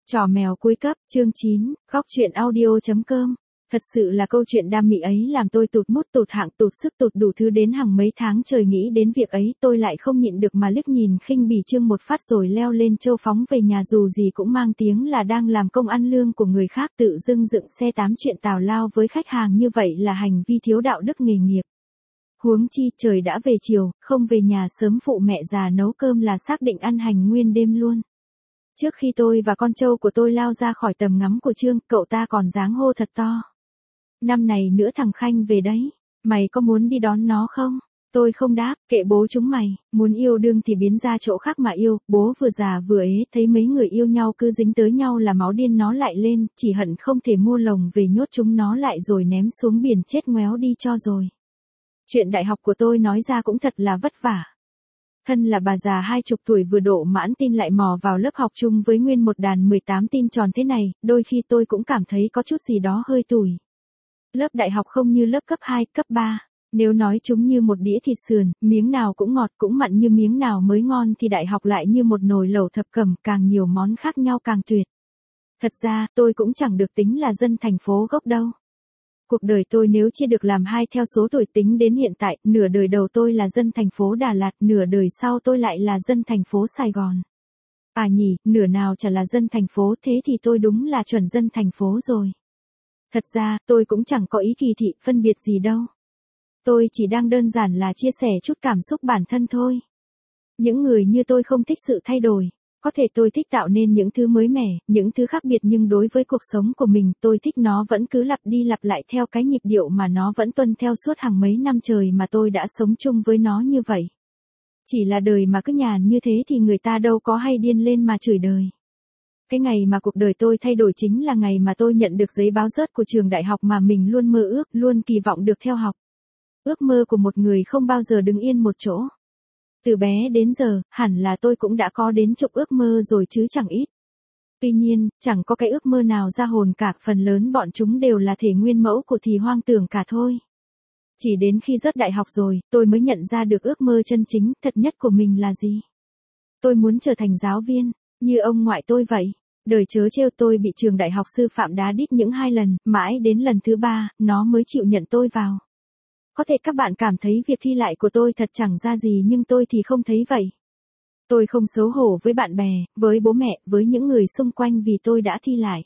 Trò mèo cuối cấp, chương 9, góc truyện audio.com. Thật sự là câu chuyện đam mỹ ấy làm tôi tụt mút tụt hạng tụt sức tụt đủ thứ đến hàng mấy tháng trời nghĩ đến việc ấy tôi lại không nhịn được mà liếc nhìn khinh bỉ Trương một phát rồi leo lên châu phóng về nhà dù gì cũng mang tiếng là đang làm công ăn lương của người khác tự dưng dựng xe tám chuyện tào lao với khách hàng như vậy là hành vi thiếu đạo đức nghề nghiệp. Huống chi trời đã về chiều, không về nhà sớm phụ mẹ già nấu cơm là xác định ăn hành nguyên đêm luôn. Trước khi tôi và con trâu của tôi lao ra khỏi tầm ngắm của Trương, cậu ta còn dáng hô thật to. Năm này nữa thằng Khanh về đấy, mày có muốn đi đón nó không? Tôi không đáp, kệ bố chúng mày, muốn yêu đương thì biến ra chỗ khác mà yêu, bố vừa già vừa ế, thấy mấy người yêu nhau cứ dính tới nhau là máu điên nó lại lên, chỉ hận không thể mua lồng về nhốt chúng nó lại rồi ném xuống biển chết ngoéo đi cho rồi. Chuyện đại học của tôi nói ra cũng thật là vất vả. Thân là bà già 20 tuổi vừa độ mãn tin lại mò vào lớp học chung với nguyên một đàn 18 tin tròn thế này, đôi khi tôi cũng cảm thấy có chút gì đó hơi tủi. Lớp đại học không như lớp cấp 2, cấp 3. Nếu nói chúng như một đĩa thịt sườn, miếng nào cũng ngọt cũng mặn như miếng nào mới ngon thì đại học lại như một nồi lẩu thập cẩm, càng nhiều món khác nhau càng tuyệt. Thật ra, tôi cũng chẳng được tính là dân thành phố gốc đâu. Cuộc đời tôi nếu chia được làm hai theo số tuổi tính đến hiện tại, nửa đời đầu tôi là dân thành phố Đà Lạt, nửa đời sau tôi lại là dân thành phố Sài Gòn. À nhỉ, nửa nào chả là dân thành phố, thế thì tôi đúng là chuẩn dân thành phố rồi. Thật ra, tôi cũng chẳng có ý kỳ thị, phân biệt gì đâu. Tôi chỉ đang đơn giản là chia sẻ chút cảm xúc bản thân thôi. Những người như tôi không thích sự thay đổi. Có thể tôi thích tạo nên những thứ mới mẻ, những thứ khác biệt nhưng đối với cuộc sống của mình tôi thích nó vẫn cứ lặp đi lặp lại theo cái nhịp điệu mà nó vẫn tuân theo suốt hàng mấy năm trời mà tôi đã sống chung với nó như vậy. Chỉ là đời mà cứ nhàn như thế thì người ta đâu có hay điên lên mà chửi đời. Cái ngày mà cuộc đời tôi thay đổi chính là ngày mà tôi nhận được giấy báo rớt của trường đại học mà mình luôn mơ ước, luôn kỳ vọng được theo học. Ước mơ của một người không bao giờ đứng yên một chỗ. Từ bé đến giờ, hẳn là tôi cũng đã có đến chục ước mơ rồi chứ chẳng ít. Tuy nhiên, chẳng có cái ước mơ nào ra hồn cả, phần lớn bọn chúng đều là thể nguyên mẫu của thì hoang tưởng cả thôi. Chỉ đến khi rớt đại học rồi, tôi mới nhận ra được ước mơ chân chính, thật nhất của mình là gì. Tôi muốn trở thành giáo viên, như ông ngoại tôi vậy. Đời chớ trêu tôi bị trường đại học sư phạm đá đít những 2 lần, mãi đến lần thứ 3, nó mới chịu nhận tôi vào. Có thể các bạn cảm thấy việc thi lại của tôi thật chẳng ra gì nhưng tôi thì không thấy vậy. Tôi không xấu hổ với bạn bè, với bố mẹ, với những người xung quanh vì tôi đã thi lại.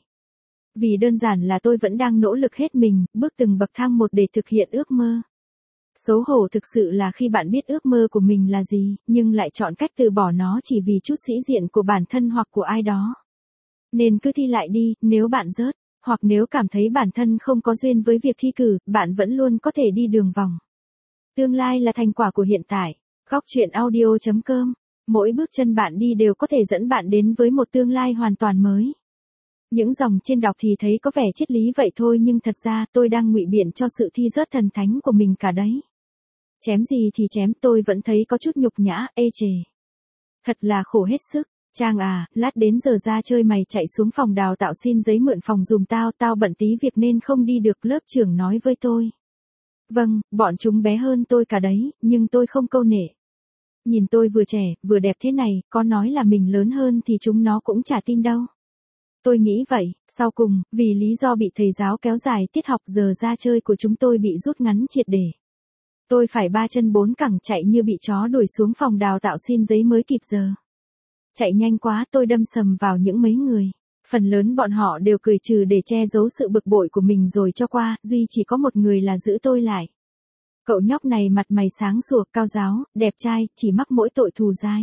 Vì đơn giản là tôi vẫn đang nỗ lực hết mình, bước từng bậc thang một để thực hiện ước mơ. Xấu hổ thực sự là khi bạn biết ước mơ của mình là gì, nhưng lại chọn cách từ bỏ nó chỉ vì chút sĩ diện của bản thân hoặc của ai đó. Nên cứ thi lại đi, nếu bạn rớt. Hoặc nếu cảm thấy bản thân không có duyên với việc thi cử, bạn vẫn luôn có thể đi đường vòng. Tương lai là thành quả của hiện tại. Góc truyện audio.com. Mỗi bước chân bạn đi đều có thể dẫn bạn đến với một tương lai hoàn toàn mới. Những dòng trên đọc thì thấy có vẻ triết lý vậy thôi nhưng thật ra tôi đang ngụy biện cho sự thi rớt thần thánh của mình cả đấy. Chém gì thì chém, tôi vẫn thấy có chút nhục nhã, ê chề. Thật là khổ hết sức. Trang à, lát đến giờ ra chơi mày chạy xuống phòng đào tạo xin giấy mượn phòng dùm tao bận tí việc nên không đi được, lớp trưởng nói với tôi. Vâng, bọn chúng bé hơn tôi cả đấy, nhưng tôi không câu nệ. Nhìn tôi vừa trẻ, vừa đẹp thế này, có nói là mình lớn hơn thì chúng nó cũng chả tin đâu. Tôi nghĩ vậy, sau cùng, vì lý do bị thầy giáo kéo dài tiết học giờ ra chơi của chúng tôi bị rút ngắn triệt để. Tôi phải 3 chân 4 cẳng chạy như bị chó đuổi xuống phòng đào tạo xin giấy mới kịp giờ. Chạy nhanh quá tôi đâm sầm vào những mấy người. Phần lớn bọn họ đều cười trừ để che giấu sự bực bội của mình rồi cho qua, duy chỉ có một người là giữ tôi lại. Cậu nhóc này mặt mày sáng sủa, cao ráo, đẹp trai, chỉ mắc mỗi tội thù dai.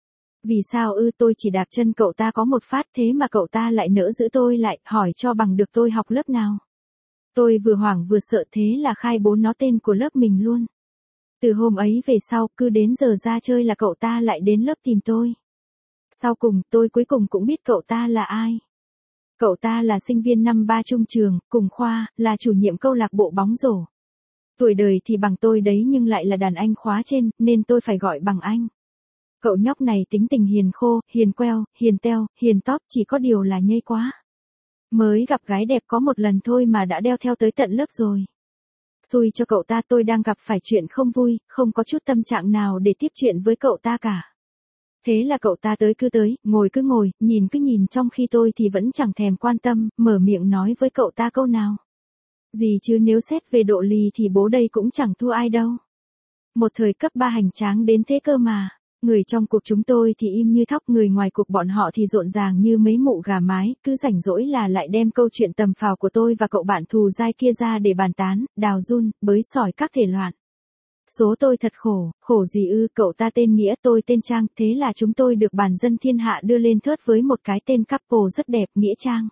Vì sao tôi chỉ đạp chân cậu ta có một phát thế mà cậu ta lại nỡ giữ tôi lại, hỏi cho bằng được tôi học lớp nào. Tôi vừa hoảng vừa sợ thế là khai bố nó tên của lớp mình luôn. Từ hôm ấy về sau, cứ đến giờ ra chơi là cậu ta lại đến lớp tìm tôi. Sau cùng, tôi cuối cùng cũng biết cậu ta là ai. Cậu ta là sinh viên năm 3 trung trường, cùng khoa, là chủ nhiệm câu lạc bộ bóng rổ. Tuổi đời thì bằng tôi đấy nhưng lại là đàn anh khóa trên, nên tôi phải gọi bằng anh. Cậu nhóc này tính tình hiền khô, hiền queo, hiền teo, hiền tóp, chỉ có điều là nhây quá. Mới gặp gái đẹp có một lần thôi mà đã đeo theo tới tận lớp rồi. Xui cho cậu ta, tôi đang gặp phải chuyện không vui, không có chút tâm trạng nào để tiếp chuyện với cậu ta cả. Thế là cậu ta tới cứ tới, ngồi cứ ngồi, nhìn cứ nhìn, trong khi tôi thì vẫn chẳng thèm quan tâm, mở miệng nói với cậu ta câu nào. Gì chứ, nếu xét về độ lì thì bố đây cũng chẳng thua ai đâu. Một thời cấp 3 hành tráng đến thế cơ mà. Người trong cuộc chúng tôi thì im như thóc, người ngoài cuộc bọn họ thì rộn ràng như mấy mụ gà mái, cứ rảnh rỗi là lại đem câu chuyện tầm phào của tôi và cậu bạn thù dai kia ra để bàn tán, đào giun, bới sỏi các thể loạn. Số tôi thật khổ, khổ gì ư, cậu ta tên Nghĩa, tôi tên Trang, thế là chúng tôi được bản dân thiên hạ đưa lên thớt với một cái tên couple rất đẹp, Nghĩa Trang.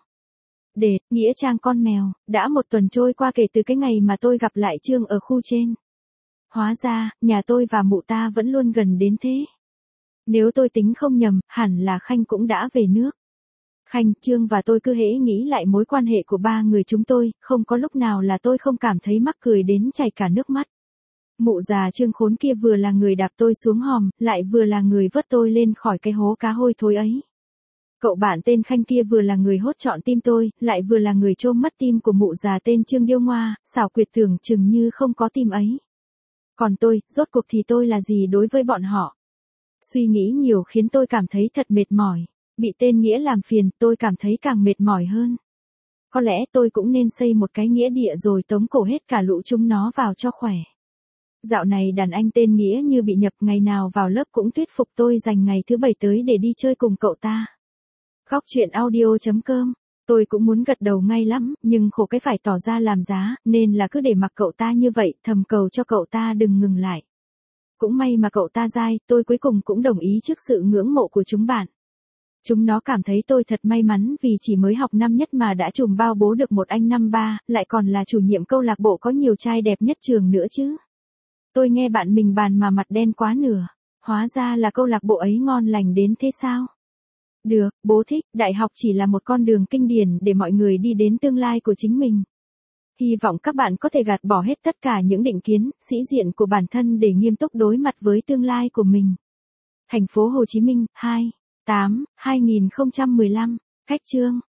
Nghĩa Trang con mèo, đã một tuần trôi qua kể từ cái ngày mà tôi gặp lại Trương ở khu trên. Hóa ra, nhà tôi và mụ ta vẫn luôn gần đến thế. Nếu tôi tính không nhầm, hẳn là Khanh cũng đã về nước. Khanh, Trương và tôi cứ hễ nghĩ lại mối quan hệ của ba người chúng tôi, không có lúc nào là tôi không cảm thấy mắc cười đến chảy cả nước mắt. Mụ già Trương khốn kia vừa là người đạp tôi xuống hòm, lại vừa là người vớt tôi lên khỏi cái hố cá hôi thối ấy. Cậu bạn tên Khanh kia vừa là người hốt trọn tim tôi, lại vừa là người chôm mất tim của mụ già tên Trương điêu ngoa, xảo quyệt tưởng chừng như không có tim ấy. Còn tôi, rốt cuộc thì tôi là gì đối với bọn họ? Suy nghĩ nhiều khiến tôi cảm thấy thật mệt mỏi. Bị tên Nghĩa làm phiền, tôi cảm thấy càng mệt mỏi hơn. Có lẽ tôi cũng nên xây một cái nghĩa địa rồi tống cổ hết cả lũ chúng nó vào cho khỏe. Dạo này đàn anh tên Nghĩa như bị nhập, ngày nào vào lớp cũng thuyết phục tôi dành ngày thứ bảy tới để đi chơi cùng cậu ta. Góc chuyện audio.com. Tôi cũng muốn gật đầu ngay lắm, nhưng khổ cái phải tỏ ra làm giá, nên là cứ để mặc cậu ta như vậy, thầm cầu cho cậu ta đừng ngừng lại. Cũng may mà cậu ta dai, tôi cuối cùng cũng đồng ý trước sự ngưỡng mộ của chúng bạn. Chúng nó cảm thấy tôi thật may mắn vì chỉ mới học năm nhất mà đã trùm bao bố được một anh năm ba, lại còn là chủ nhiệm câu lạc bộ có nhiều trai đẹp nhất trường nữa chứ. Tôi nghe bạn mình bàn mà mặt đen quá nửa. Hóa ra là câu lạc bộ ấy ngon lành đến thế sao? Được, bố thích, đại học chỉ là một con đường kinh điển để mọi người đi đến tương lai của chính mình. Hy vọng các bạn có thể gạt bỏ hết tất cả những định kiến, sĩ diện của bản thân để nghiêm túc đối mặt với tương lai của mình. Thành phố Hồ Chí Minh, 2/8/2015, Khách chương.